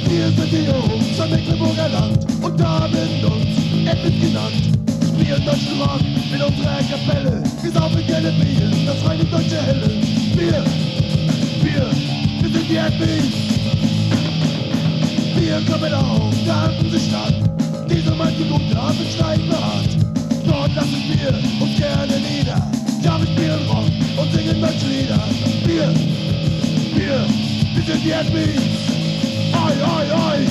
Wir sind die Jungs am Mecklenburger Land und haben uns Edwin genannt. Spielen deutschen Rock mit unserer Kapelle. Wir saufen gerne Bier, das reine deutsche Helle. Wir sind die Edwins. Wir kommen auf der Hanse-Stadt. Diese manche gute Abendstein behaart. Dort lassen wir uns gerne nieder. Ja, wir spielen Rock und singen deutsche Lieder. Wir sind die Edwins. Oi, oi, oi!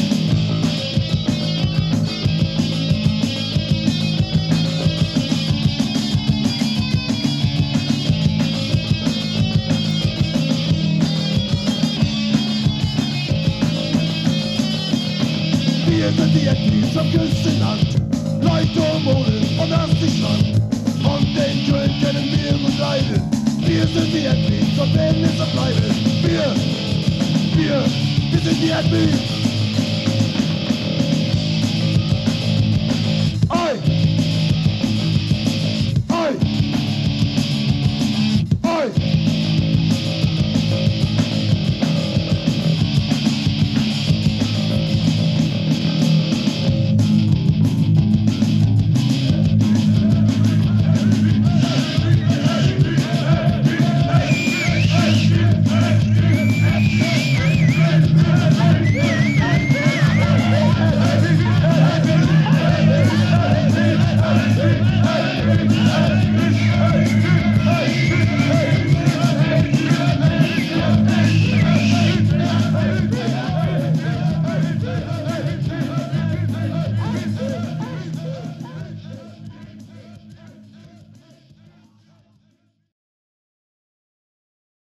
Wir sind die Edwins vom Küstenland, Leute umholen und Strand. Und den Köln kennen wir und leiden. Wir sind die Edwins und werden es auch bleiben. Wir sind die Edwins.